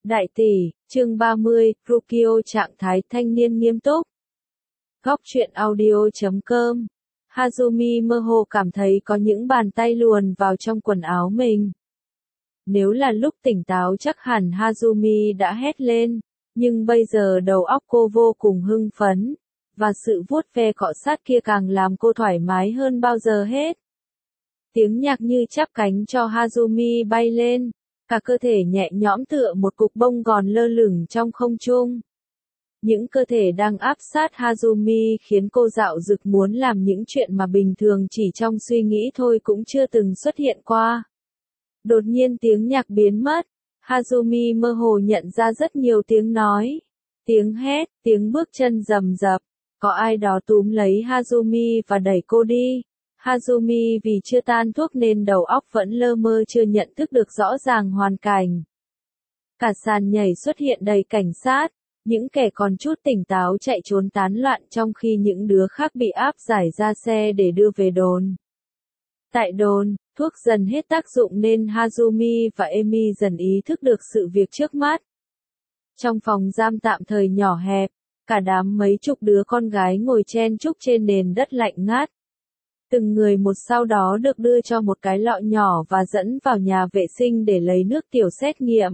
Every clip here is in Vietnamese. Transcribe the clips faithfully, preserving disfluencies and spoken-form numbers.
Đại tỷ, chương ba mươi, Rukio trạng thái thanh niên nghiêm túc. Góc truyện audio chấm com. Hazumi mơ hồ cảm thấy có những bàn tay luồn vào trong quần áo mình. Nếu là lúc tỉnh táo chắc hẳn Hazumi đã hét lên, nhưng bây giờ đầu óc cô vô cùng hưng phấn, và sự vuốt ve cọ sát kia càng làm cô thoải mái hơn bao giờ hết. Tiếng nhạc như chắp cánh cho Hazumi bay lên, cả cơ thể nhẹ nhõm tựa một cục bông gòn lơ lửng trong không trung. Những cơ thể đang áp sát Hazumi khiến cô dạo dực muốn làm những chuyện mà bình thường chỉ trong suy nghĩ thôi cũng chưa từng xuất hiện qua. Đột nhiên tiếng nhạc biến mất, Hazumi mơ hồ nhận ra rất nhiều tiếng nói, tiếng hét, tiếng bước chân rầm rập, có ai đó túm lấy Hazumi và đẩy cô đi. Hazumi vì chưa tan thuốc nên đầu óc vẫn lơ mơ chưa nhận thức được rõ ràng hoàn cảnh. Cả sàn nhảy xuất hiện đầy cảnh sát, những kẻ còn chút tỉnh táo chạy trốn tán loạn trong khi những đứa khác bị áp giải ra xe để đưa về đồn. Tại đồn, thuốc dần hết tác dụng nên Hazumi và Emi dần ý thức được sự việc trước mắt. Trong phòng giam tạm thời nhỏ hẹp, cả đám mấy chục đứa con gái ngồi chen chúc trên nền đất lạnh ngắt. Từng người một sau đó được đưa cho một cái lọ nhỏ và dẫn vào nhà vệ sinh để lấy nước tiểu xét nghiệm.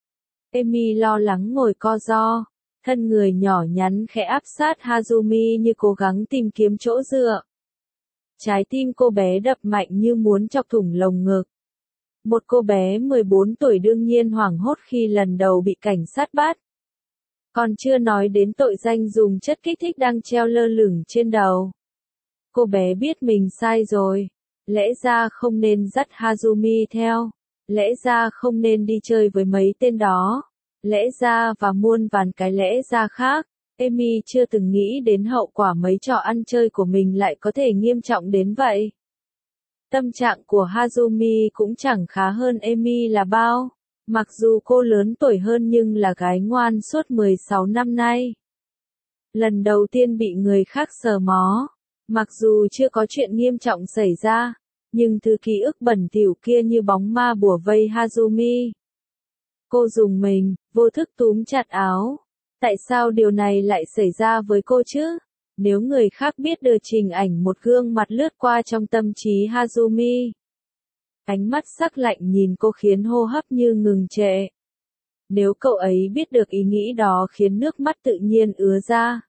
Emi lo lắng ngồi co ro, thân người nhỏ nhắn khẽ áp sát Hazumi như cố gắng tìm kiếm chỗ dựa. Trái tim cô bé đập mạnh như muốn chọc thủng lồng ngực. Một cô bé mười bốn tuổi đương nhiên hoảng hốt khi lần đầu bị cảnh sát bắt. Còn chưa nói đến tội danh dùng chất kích thích đang treo lơ lửng trên đầu. Cô bé biết mình sai rồi, lẽ ra không nên dắt Hazumi theo, lẽ ra không nên đi chơi với mấy tên đó, lẽ ra và muôn vàn cái lẽ ra khác. Emi chưa từng nghĩ đến hậu quả mấy trò ăn chơi của mình lại có thể nghiêm trọng đến vậy. Tâm trạng của Hazumi cũng chẳng khá hơn Emi là bao, mặc dù cô lớn tuổi hơn nhưng là gái ngoan suốt mười sáu năm nay. Lần đầu tiên bị người khác sờ mó. Mặc dù chưa có chuyện nghiêm trọng xảy ra, nhưng thứ ký ức bẩn thỉu kia như bóng ma bủa vây Hazumi. Cô dùng mình, vô thức túm chặt áo. Tại sao điều này lại xảy ra với cô chứ? Nếu người khác biết được trình ảnh một gương mặt lướt qua trong tâm trí Hazumi. Ánh mắt sắc lạnh nhìn cô khiến hô hấp như ngừng trệ. Nếu cậu ấy biết được ý nghĩ đó khiến nước mắt tự nhiên ứa ra.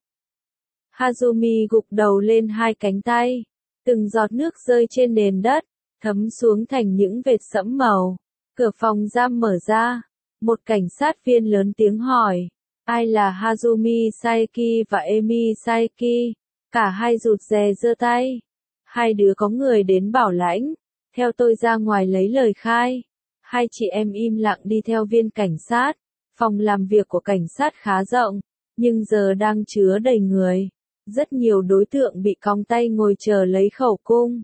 Hazumi gục đầu lên hai cánh tay, từng giọt nước rơi trên nền đất, thấm xuống thành những vệt sẫm màu. Cửa phòng giam mở ra, một cảnh sát viên lớn tiếng hỏi, ai là Hazumi Saeki và Emi Saeki? Cả hai rụt rè giơ tay. Hai đứa có người đến bảo lãnh, theo tôi ra ngoài lấy lời khai. Hai chị em im lặng đi theo viên cảnh sát. Phòng làm việc của cảnh sát khá rộng, nhưng giờ đang chứa đầy người. Rất nhiều đối tượng bị còng tay ngồi chờ lấy khẩu cung.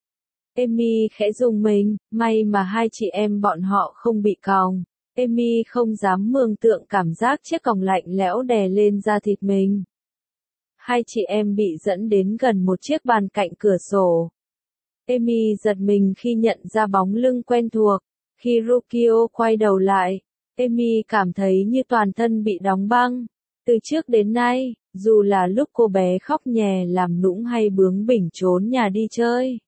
Emi khẽ rùng mình, may mà hai chị em bọn họ không bị còng. Emi không dám mường tượng cảm giác chiếc còng lạnh lẽo đè lên da thịt mình. Hai chị em bị dẫn đến gần một chiếc bàn cạnh cửa sổ. Emi giật mình khi nhận ra bóng lưng quen thuộc. Khi Rukio quay đầu lại, Emi cảm thấy như toàn thân bị đóng băng. Từ trước đến nay, dù là lúc cô bé khóc nhè làm nũng hay bướng bỉnh trốn nhà đi chơi,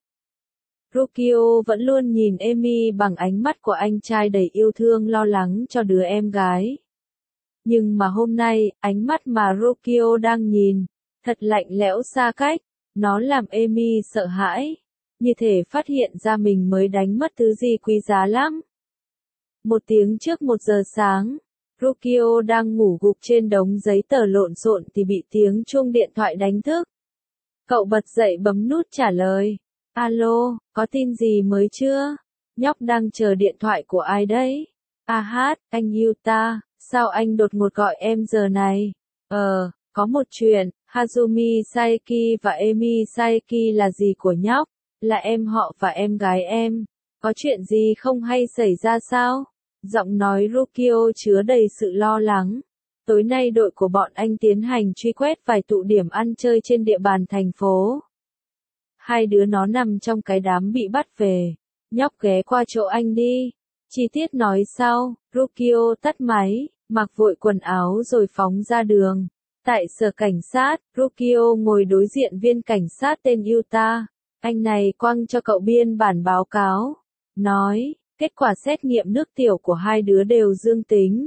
Rukio vẫn luôn nhìn Emi bằng ánh mắt của anh trai đầy yêu thương lo lắng cho đứa em gái. Nhưng mà hôm nay, ánh mắt mà Rukio đang nhìn, thật lạnh lẽo xa cách, nó làm Emi sợ hãi, như thể phát hiện ra mình mới đánh mất thứ gì quý giá lắm. Một tiếng trước một giờ sáng, Rukio đang ngủ gục trên đống giấy tờ lộn xộn thì bị tiếng chuông điện thoại đánh thức. Cậu bật dậy bấm nút trả lời. Alo, có tin gì mới chưa? Nhóc đang chờ điện thoại của ai đấy? À hát, anh Yuta, sao anh đột ngột gọi em giờ này? Ờ, có một chuyện, Hazumi Saeki và Emi Saeki là gì của nhóc? Là em họ và em gái em. Có chuyện gì không hay xảy ra sao? Giọng nói Rukio chứa đầy sự lo lắng. Tối nay đội của bọn anh tiến hành truy quét vài tụ điểm ăn chơi trên địa bàn thành phố. Hai đứa nó nằm trong cái đám bị bắt về. Nhóc ghé qua chỗ anh đi. Chi tiết nói sau, Rukio tắt máy, mặc vội quần áo rồi phóng ra đường. Tại sở cảnh sát, Rukio ngồi đối diện viên cảnh sát tên Yuta. Anh này quăng cho cậu biên bản báo cáo. Nói, kết quả xét nghiệm nước tiểu của hai đứa đều dương tính.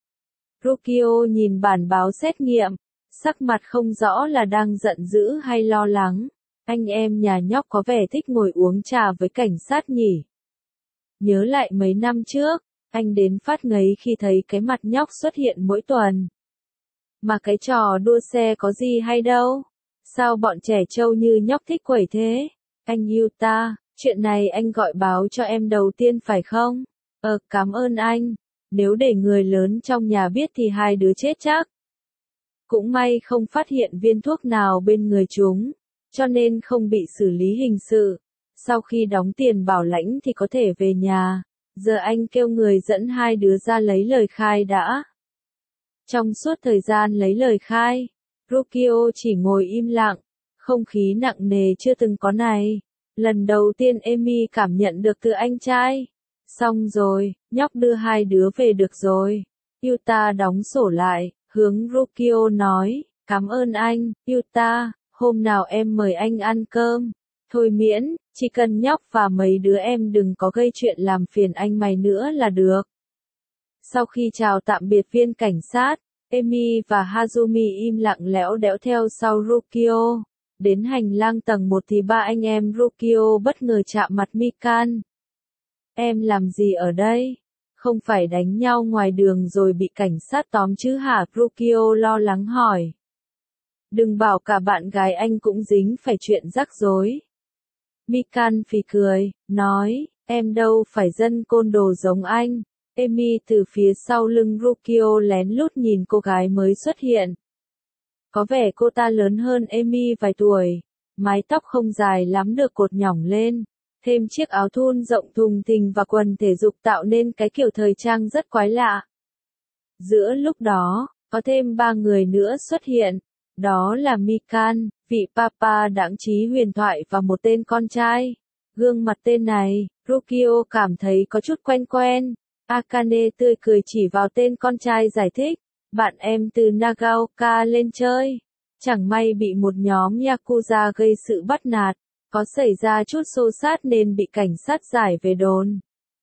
Rukio nhìn bản báo xét nghiệm, sắc mặt không rõ là đang giận dữ hay lo lắng. Anh em nhà nhóc có vẻ thích ngồi uống trà với cảnh sát nhỉ. Nhớ lại mấy năm trước, anh đến phát ngấy khi thấy cái mặt nhóc xuất hiện mỗi tuần. Mà cái trò đua xe có gì hay đâu? Sao bọn trẻ trâu như nhóc thích quẩy thế? Anh Yuta, chuyện này anh gọi báo cho em đầu tiên phải không? Ờ, cảm ơn anh. Nếu để người lớn trong nhà biết thì hai đứa chết chắc. Cũng may không phát hiện viên thuốc nào bên người chúng, cho nên không bị xử lý hình sự. Sau khi đóng tiền bảo lãnh thì có thể về nhà. Giờ anh kêu người dẫn hai đứa ra lấy lời khai đã. Trong suốt thời gian lấy lời khai, Rukio chỉ ngồi im lặng, không khí nặng nề chưa từng có này. Lần đầu tiên Amy cảm nhận được từ anh trai. Xong rồi, nhóc đưa hai đứa về được rồi. Yuta đóng sổ lại, hướng Rukio nói, cảm ơn anh, Yuta, hôm nào em mời anh ăn cơm. Thôi miễn, chỉ cần nhóc và mấy đứa em đừng có gây chuyện làm phiền anh mày nữa là được. Sau khi chào tạm biệt viên cảnh sát, Amy và Hazumi im lặng lẽo đẽo theo sau Rukio. Đến hành lang tầng một thì ba anh em Rukio bất ngờ chạm mặt Mikan. Em làm gì ở đây? Không phải đánh nhau ngoài đường rồi bị cảnh sát tóm chứ hả? Rukio lo lắng hỏi. Đừng bảo cả bạn gái anh cũng dính phải chuyện rắc rối. Mikan phì cười, nói, em đâu phải dân côn đồ giống anh. Amy từ phía sau lưng Rukio lén lút nhìn cô gái mới xuất hiện. Có vẻ cô ta lớn hơn Amy vài tuổi, mái tóc không dài lắm được cột nhỏng lên, thêm chiếc áo thun rộng thùng thình và quần thể dục tạo nên cái kiểu thời trang rất quái lạ. Giữa lúc đó, có thêm ba người nữa xuất hiện, đó là Mikan, vị papa đãng trí huyền thoại và một tên con trai. Gương mặt tên này, Rukio cảm thấy có chút quen quen. Akane tươi cười chỉ vào tên con trai giải thích, bạn em từ Nagaoka lên chơi. Chẳng may bị một nhóm Yakuza gây sự bắt nạt, có xảy ra chút xô xát nên bị cảnh sát giải về đồn.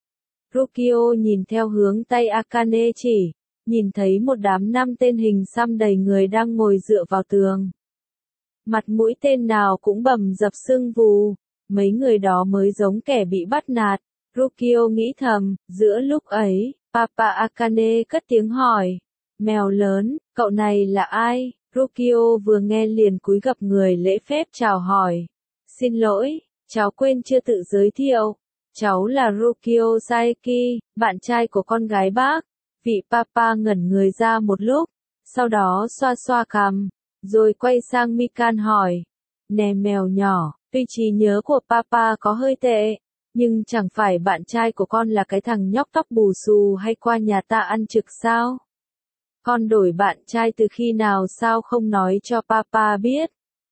Rukio nhìn theo hướng tay Akane chỉ, nhìn thấy một đám năm tên hình xăm đầy người đang ngồi dựa vào tường. Mặt mũi tên nào cũng bầm dập sưng vù, mấy người đó mới giống kẻ bị bắt nạt. Rukio nghĩ thầm, giữa lúc ấy, Papa Akane cất tiếng hỏi, mèo lớn, cậu này là ai? Rukio vừa nghe liền cúi gập người lễ phép chào hỏi. Xin lỗi, cháu quên chưa tự giới thiệu. Cháu là Rukio Saeki, bạn trai của con gái bác. Vị papa ngẩn người ra một lúc, sau đó xoa xoa cằm, rồi quay sang Mikan hỏi. Nè mèo nhỏ, tuy trí nhớ của papa có hơi tệ, nhưng chẳng phải bạn trai của con là cái thằng nhóc tóc bù xù hay qua nhà ta ăn trực sao? Con đổi bạn trai từ khi nào sao không nói cho papa biết?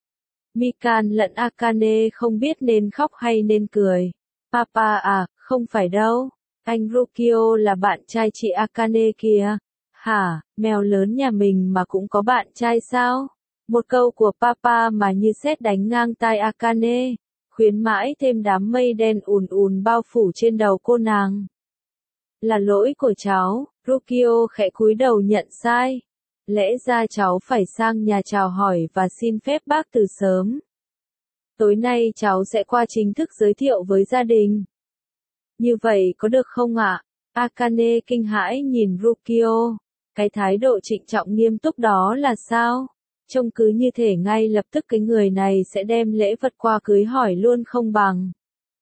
Mikan lẫn Akane không biết nên khóc hay nên cười. Papa à, không phải đâu. Anh Rukio là bạn trai chị Akane kìa. Hả, mèo lớn nhà mình mà cũng có bạn trai sao? Một câu của papa mà như sét đánh ngang tai Akane, khuyến mãi thêm đám mây đen ùn ùn bao phủ trên đầu cô nàng. Là lỗi của cháu, Rukio khẽ cúi đầu nhận sai. Lẽ ra cháu phải sang nhà chào hỏi và xin phép bác từ sớm. Tối nay cháu sẽ qua chính thức giới thiệu với gia đình. Như vậy có được không ạ? Akane kinh hãi nhìn Rukio. Cái thái độ trịnh trọng nghiêm túc đó là sao? Trông cứ như thể ngay lập tức cái người này sẽ đem lễ vật qua cưới hỏi luôn không bằng.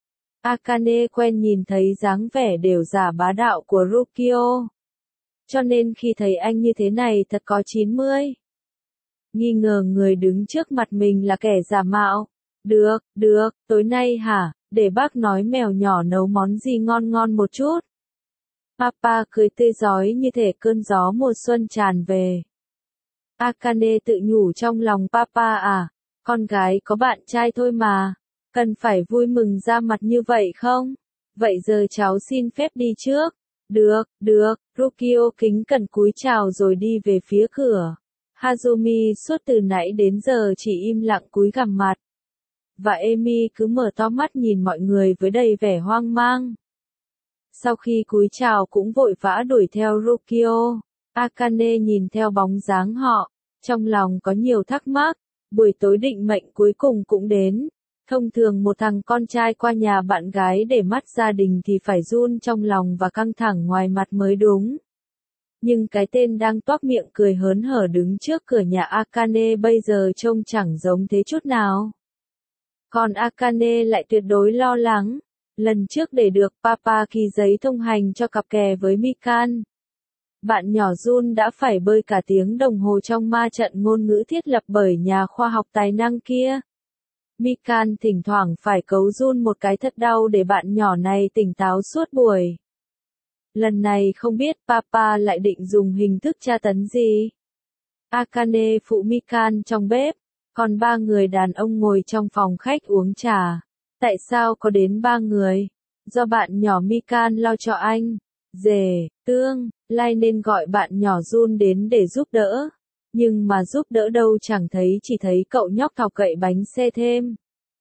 Akane quen nhìn thấy dáng vẻ đều giả bá đạo của Rukio. Cho nên khi thấy anh như thế này thật có chín mươi. Nghi ngờ người đứng trước mặt mình là kẻ giả mạo. Được, được, tối nay hả, để bác nói mèo nhỏ nấu món gì ngon ngon một chút. Papa cười tươi rói như thể cơn gió mùa xuân tràn về. Akane tự nhủ trong lòng papa à, con gái có bạn trai thôi mà, cần phải vui mừng ra mặt như vậy không? Vậy giờ cháu xin phép đi trước. Được, được, Rukio kính cẩn cúi chào rồi đi về phía cửa. Hazumi suốt từ nãy đến giờ chỉ im lặng cúi gằm mặt. Và Emi cứ mở to mắt nhìn mọi người với đầy vẻ hoang mang. Sau khi cúi chào cũng vội vã đuổi theo Rukio. Akane nhìn theo bóng dáng họ, trong lòng có nhiều thắc mắc. Buổi tối định mệnh cuối cùng cũng đến. Thông thường một thằng con trai qua nhà bạn gái để mắt gia đình thì phải run trong lòng và căng thẳng ngoài mặt mới đúng. Nhưng cái tên đang toác miệng cười hớn hở đứng trước cửa nhà Akane bây giờ trông chẳng giống thế chút nào. Còn Akane lại tuyệt đối lo lắng. Lần trước để được Papa ký giấy thông hành cho cặp kè với Mikan, bạn nhỏ Jun đã phải bơi cả tiếng đồng hồ trong ma trận ngôn ngữ thiết lập bởi nhà khoa học tài năng kia. Mikan thỉnh thoảng phải cấu Jun một cái thật đau để bạn nhỏ này tỉnh táo suốt buổi. Lần này không biết Papa lại định dùng hình thức tra tấn gì. Akane phụ Mikan trong bếp, còn ba người đàn ông ngồi trong phòng khách uống trà. Tại sao có đến ba người? Do bạn nhỏ Mikan lo cho anh. Dề, Tương, Lai nên gọi bạn nhỏ Jun đến để giúp đỡ. Nhưng mà giúp đỡ đâu chẳng thấy, chỉ thấy cậu nhóc thọc cậy bánh xe thêm.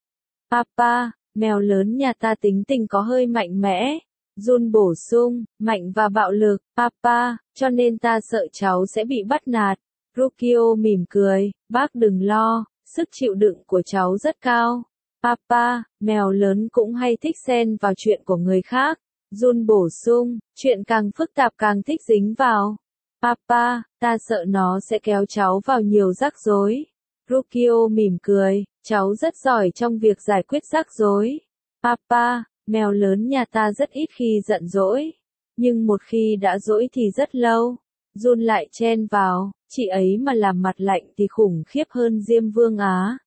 Papa, mèo lớn nhà ta tính tình có hơi mạnh mẽ. Jun bổ sung, mạnh và bạo lực, Papa, cho nên ta sợ cháu sẽ bị bắt nạt. Rukio mỉm cười, bác đừng lo, sức chịu đựng của cháu rất cao. Papa, mèo lớn cũng hay thích xen vào chuyện của người khác. Jun bổ sung, chuyện càng phức tạp càng thích dính vào. Papa, ta sợ nó sẽ kéo cháu vào nhiều rắc rối. Rukio mỉm cười, cháu rất giỏi trong việc giải quyết rắc rối. Papa, mèo lớn nhà ta rất ít khi giận dỗi. Nhưng một khi đã dỗi thì rất lâu. Jun lại chen vào, chị ấy mà làm mặt lạnh thì khủng khiếp hơn Diêm Vương Á.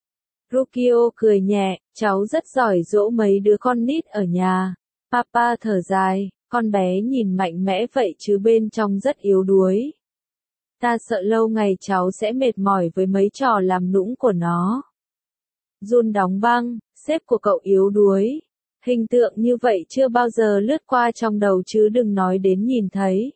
Rukio cười nhẹ, cháu rất giỏi dỗ mấy đứa con nít ở nhà. Papa thở dài, con bé nhìn mạnh mẽ vậy chứ bên trong rất yếu đuối. Ta sợ lâu ngày cháu sẽ mệt mỏi với mấy trò làm nũng của nó. Jun đóng băng, sếp của cậu yếu đuối. Hình tượng như vậy chưa bao giờ lướt qua trong đầu chứ đừng nói đến nhìn thấy.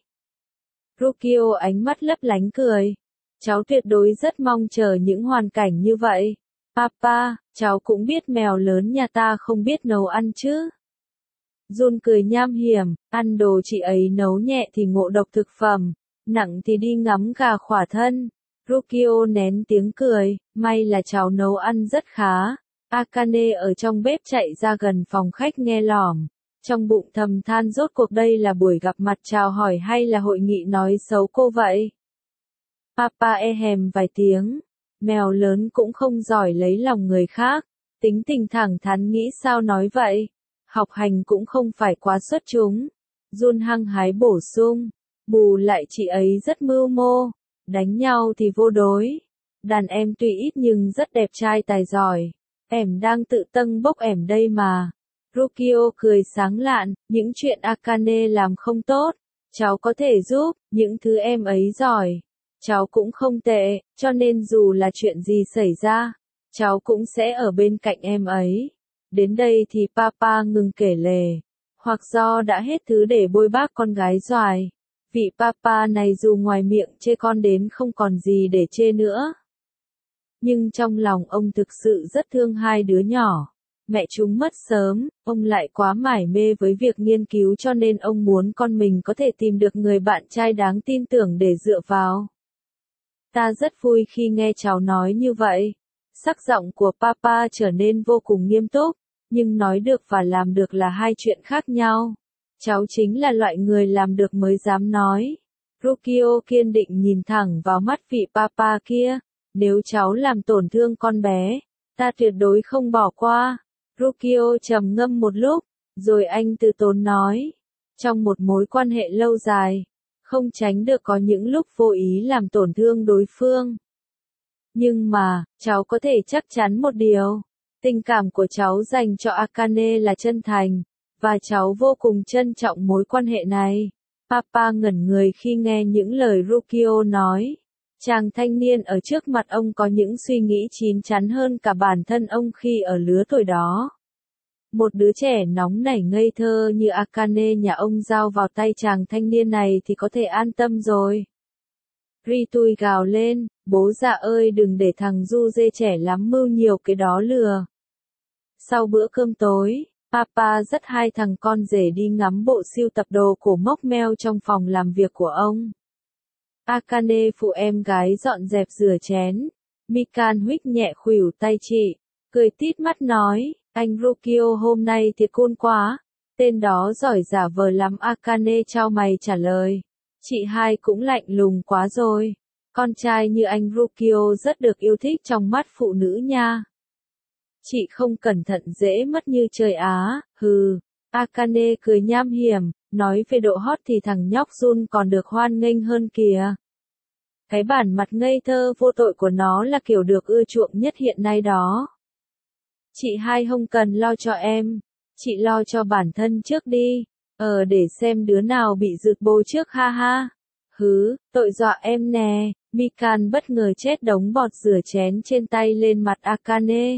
Rukio ánh mắt lấp lánh cười. Cháu tuyệt đối rất mong chờ những hoàn cảnh như vậy. Papa, cháu cũng biết mèo lớn nhà ta không biết nấu ăn chứ. Jun cười nham hiểm, ăn đồ chị ấy nấu nhẹ thì ngộ độc thực phẩm, nặng thì đi ngắm gà khỏa thân. Rukio nén tiếng cười, may là cháu nấu ăn rất khá. Akane ở trong bếp chạy ra gần phòng khách nghe lỏm. Trong bụng thầm than rốt cuộc đây là buổi gặp mặt chào hỏi hay là hội nghị nói xấu cô vậy? Papa e hèm vài tiếng. Mèo lớn cũng không giỏi lấy lòng người khác. Tính tình thẳng thắn nghĩ sao nói vậy. Học hành cũng không phải quá xuất chúng. Jun hăng hái bổ sung. Bù lại chị ấy rất mưu mô. Đánh nhau thì vô đối. Đàn em tuy ít nhưng rất đẹp trai tài giỏi. Em đang tự tâng bốc em đây mà. Rukio cười sáng lạn, những chuyện Akane làm không tốt, cháu có thể giúp, những thứ em ấy giỏi. Cháu cũng không tệ, cho nên dù là chuyện gì xảy ra, cháu cũng sẽ ở bên cạnh em ấy. Đến đây thì Papa ngừng kể lể, hoặc do đã hết thứ để bôi bác con gái doài. Vị Papa này dù ngoài miệng chê con đến không còn gì để chê nữa. Nhưng trong lòng ông thực sự rất thương hai đứa nhỏ. Mẹ chúng mất sớm, ông lại quá mải mê với việc nghiên cứu cho nên ông muốn con mình có thể tìm được người bạn trai đáng tin tưởng để dựa vào. Ta rất vui khi nghe cháu nói như vậy. Sắc giọng của Papa trở nên vô cùng nghiêm túc, nhưng nói được và làm được là hai chuyện khác nhau. Cháu chính là loại người làm được mới dám nói. Rukio kiên định nhìn thẳng vào mắt vị Papa kia. Nếu cháu làm tổn thương con bé, ta tuyệt đối không bỏ qua. Rukio trầm ngâm một lúc, rồi anh từ tốn nói. Trong một mối quan hệ lâu dài, không tránh được có những lúc vô ý làm tổn thương đối phương. Nhưng mà, cháu có thể chắc chắn một điều. Tình cảm của cháu dành cho Akane là chân thành, và cháu vô cùng trân trọng mối quan hệ này. Papa ngẩn người khi nghe những lời Rukio nói. Chàng thanh niên ở trước mặt ông có những suy nghĩ chín chắn hơn cả bản thân ông khi ở lứa tuổi đó. Một đứa trẻ nóng nảy ngây thơ như Akane nhà ông giao vào tay chàng thanh niên này thì có thể an tâm rồi. Ritui gào lên, bố già ơi đừng để thằng du dê trẻ lắm mưu nhiều cái đó lừa. Sau bữa cơm tối, Papa dắt hai thằng con rể đi ngắm bộ sưu tập đồ cổ mốc meo trong phòng làm việc của ông. Akane phụ em gái dọn dẹp rửa chén. Mikan huých nhẹ khuỷu tay chị, cười tít mắt nói, anh Rukio hôm nay thiệt khôn quá, tên đó giỏi giả vờ lắm. Akane trao mày trả lời, chị hai cũng lạnh lùng quá rồi, con trai như anh Rukio rất được yêu thích trong mắt phụ nữ nha. Chị không cẩn thận dễ mất như trời Á, hừ. Akane cười nham hiểm, nói về độ hot thì thằng nhóc Jun còn được hoan nghênh hơn kìa. Cái bản mặt ngây thơ vô tội của nó là kiểu được ưa chuộng nhất hiện nay đó. Chị hai không cần lo cho em, chị lo cho bản thân trước đi, ờ để xem đứa nào bị rượt bôi trước ha ha. Hứ, tội dọa em nè. Mikan bất ngờ chét đống bọt rửa chén trên tay lên mặt Akane.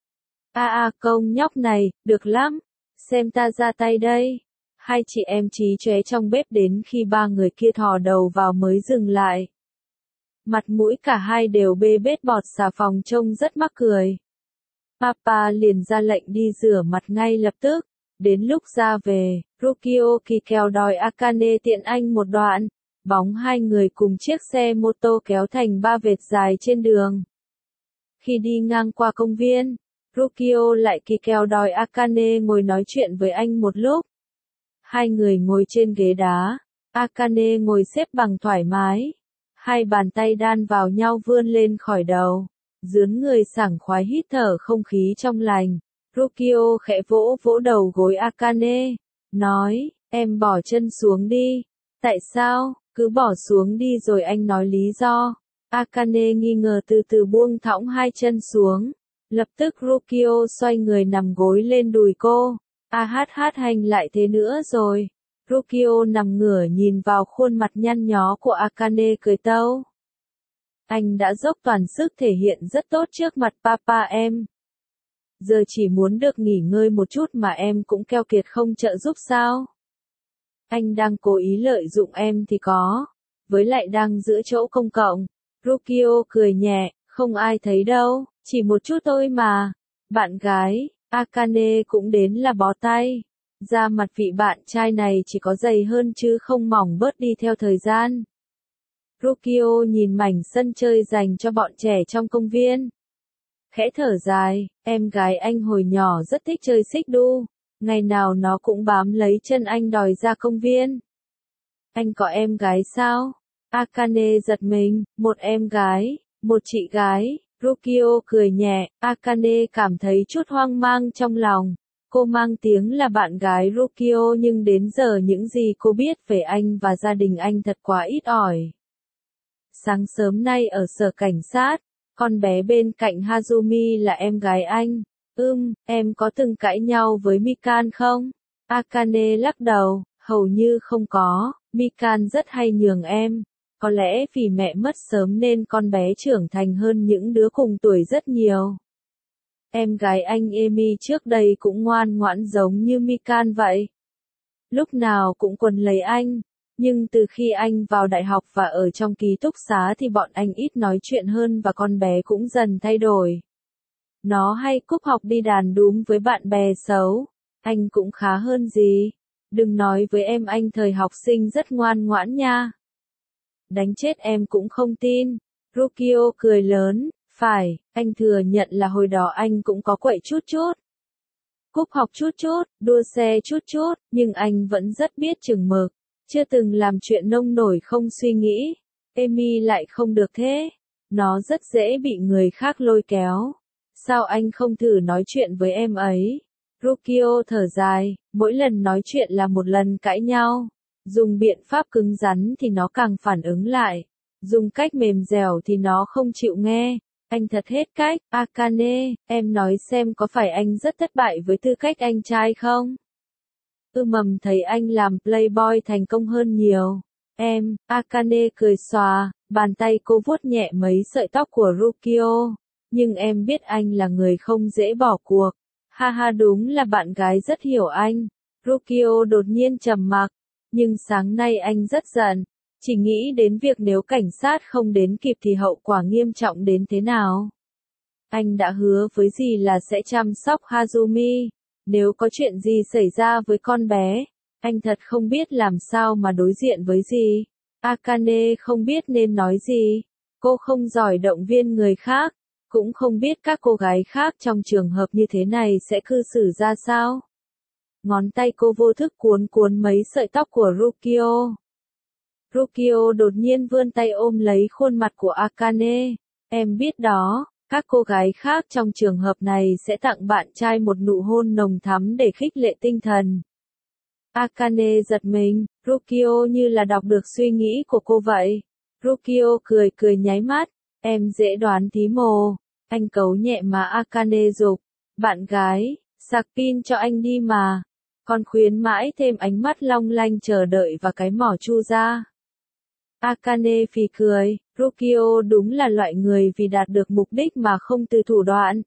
A a à, công nhóc này, được lắm, xem ta ra tay đây. Hai chị em chí chóe trong bếp đến khi ba người kia thò đầu vào mới dừng lại. Mặt mũi cả hai đều bê bết bọt xà phòng trông rất mắc cười. Papa liền ra lệnh đi rửa mặt ngay lập tức. Đến lúc ra về, Rukio kỳ kèo đòi Akane tiện anh một đoạn. Bóng hai người cùng chiếc xe mô tô kéo thành ba vệt dài trên đường. Khi đi ngang qua công viên, Rukio lại kỳ kèo đòi Akane ngồi nói chuyện với anh một lúc. Hai người ngồi trên ghế đá, Akane ngồi xếp bằng thoải mái. Hai bàn tay đan vào nhau vươn lên khỏi đầu, dướn người sảng khoái hít thở không khí trong lành. Rukio khẽ vỗ vỗ đầu gối Akane, nói, em bỏ chân xuống đi. Tại sao? Cứ bỏ xuống đi rồi anh nói lý do. Akane nghi ngờ từ từ buông thõng hai chân xuống. Lập tức Rukio xoay người nằm gối lên đùi cô. A hát hát hành lại thế nữa rồi. Rukio nằm ngửa nhìn vào khuôn mặt nhăn nhó của Akane cười tâu. Anh đã dốc toàn sức thể hiện rất tốt trước mặt papa em. Giờ chỉ muốn được nghỉ ngơi một chút mà em cũng keo kiệt không trợ giúp sao? Anh đang cố ý lợi dụng em thì có. Với lại đang giữa chỗ công cộng. Rukio cười nhẹ, không ai thấy đâu, chỉ một chút thôi mà. Bạn gái, Akane cũng đến là bó tay. Da mặt vị bạn trai này chỉ có dày hơn chứ không mỏng bớt đi theo thời gian. Rukio nhìn mảnh sân chơi dành cho bọn trẻ trong công viên. Khẽ thở dài, em gái anh hồi nhỏ rất thích chơi xích đu. Ngày nào nó cũng bám lấy chân anh đòi ra công viên. Anh có em gái sao? Akane giật mình, một em gái, một chị gái. Rukio cười nhẹ, Akane cảm thấy chút hoang mang trong lòng. Cô mang tiếng là bạn gái Rukio nhưng đến giờ những gì cô biết về anh và gia đình anh thật quá ít ỏi. Sáng sớm nay ở sở cảnh sát, con bé bên cạnh Hazumi là em gái anh. Ừm, em có từng cãi nhau với Mikan không? Akane lắc đầu, hầu như không có, Mikan rất hay nhường em. Có lẽ vì mẹ mất sớm nên con bé trưởng thành hơn những đứa cùng tuổi rất nhiều. Em gái anh Emi trước đây cũng ngoan ngoãn giống như Mikan vậy. Lúc nào cũng quấn lấy anh. Nhưng từ khi anh vào đại học và ở trong ký túc xá thì bọn anh ít nói chuyện hơn và con bé cũng dần thay đổi. Nó hay cúp học đi đàn đúm với bạn bè xấu. Anh cũng khá hơn gì. Đừng nói với em anh thời học sinh rất ngoan ngoãn nha. Đánh chết em cũng không tin. Rukio cười lớn, phải, anh thừa nhận là hồi đó anh cũng có quậy chút chút. Cúp học chút chút, đua xe chút chút, nhưng anh vẫn rất biết chừng mực. Chưa từng làm chuyện nông nổi không suy nghĩ. Emi lại không được thế. Nó rất dễ bị người khác lôi kéo. Sao anh không thử nói chuyện với em ấy? Rukio thở dài, mỗi lần nói chuyện là một lần cãi nhau. Dùng biện pháp cứng rắn thì nó càng phản ứng lại. Dùng cách mềm dẻo thì nó không chịu nghe. Anh thật hết cách. Akane, em nói xem có phải anh rất thất bại với tư cách anh trai không? Ư mầm thấy anh làm playboy thành công hơn nhiều. Em, Akane cười xòa, bàn tay cô vuốt nhẹ mấy sợi tóc của Rukio. Nhưng em biết anh là người không dễ bỏ cuộc. Ha ha, đúng là bạn gái rất hiểu anh. Rukio đột nhiên trầm mặc, nhưng sáng nay anh rất giận, chỉ nghĩ đến việc nếu cảnh sát không đến kịp thì hậu quả nghiêm trọng đến thế nào. Anh đã hứa với dì là sẽ chăm sóc Hazumi, nếu có chuyện gì xảy ra với con bé, anh thật không biết làm sao mà đối diện với dì. Akane không biết nên nói gì, cô không giỏi động viên người khác, cũng không biết các cô gái khác trong trường hợp như thế này sẽ cư xử ra sao. Ngón tay cô vô thức cuốn cuốn mấy sợi tóc của Rukio. Rukio đột nhiên vươn tay ôm lấy khuôn mặt của Akane. Em biết đó, các cô gái khác trong trường hợp này sẽ tặng bạn trai một nụ hôn nồng thắm để khích lệ tinh thần. Akane giật mình, Rukio như là đọc được suy nghĩ của cô vậy. Rukio cười cười nháy mắt, em dễ đoán tí mồ. Anh cấu nhẹ mà Akane giục, bạn gái, sạc pin cho anh đi mà. Con khuyến mãi thêm ánh mắt long lanh chờ đợi và cái mỏ chu ra. Akane phì cười, Rukio đúng là loại người vì đạt được mục đích mà không từ thủ đoạn.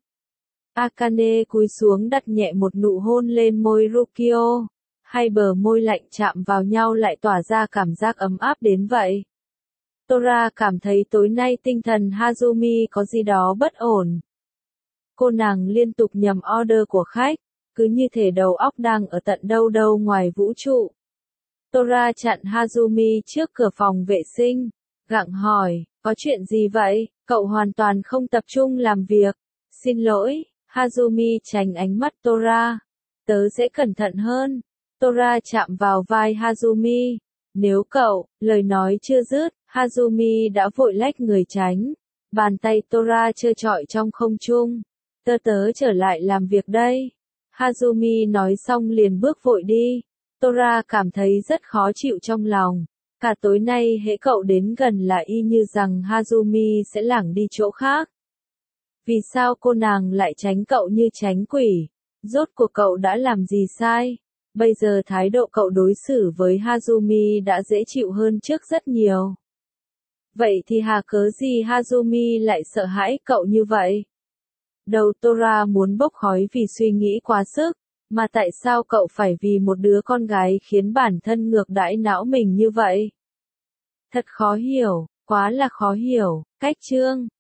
Akane cúi xuống đặt nhẹ một nụ hôn lên môi Rukio. Hai bờ môi lạnh chạm vào nhau lại tỏa ra cảm giác ấm áp đến vậy. Tora cảm thấy tối nay tinh thần Hazumi có gì đó bất ổn. Cô nàng liên tục nhầm order của khách, cứ như thể đầu óc đang ở tận đâu đâu ngoài vũ trụ. Tora chặn Hazumi trước cửa phòng vệ sinh, gặng hỏi, có chuyện gì vậy, cậu hoàn toàn không tập trung làm việc. Xin lỗi, Hazumi tránh ánh mắt Tora. Tớ sẽ cẩn thận hơn. Tora chạm vào vai Hazumi. Nếu cậu, lời nói chưa dứt, Hazumi đã vội lách người tránh. Bàn tay Tora trơ trọi trong không trung. Tớ tớ trở lại làm việc đây. Hazumi nói xong liền bước vội đi. Tora cảm thấy rất khó chịu trong lòng. Cả tối nay hễ cậu đến gần là y như rằng Hazumi sẽ lảng đi chỗ khác. Vì sao cô nàng lại tránh cậu như tránh quỷ? Rốt cuộc cậu đã làm gì sai? Bây giờ thái độ cậu đối xử với Hazumi đã dễ chịu hơn trước rất nhiều. Vậy thì hà cớ gì Hazumi lại sợ hãi cậu như vậy? Đầu Tora muốn bốc khói vì suy nghĩ quá sức, mà tại sao cậu phải vì một đứa con gái khiến bản thân ngược đãi não mình như vậy? Thật khó hiểu, quá là khó hiểu. Cách chương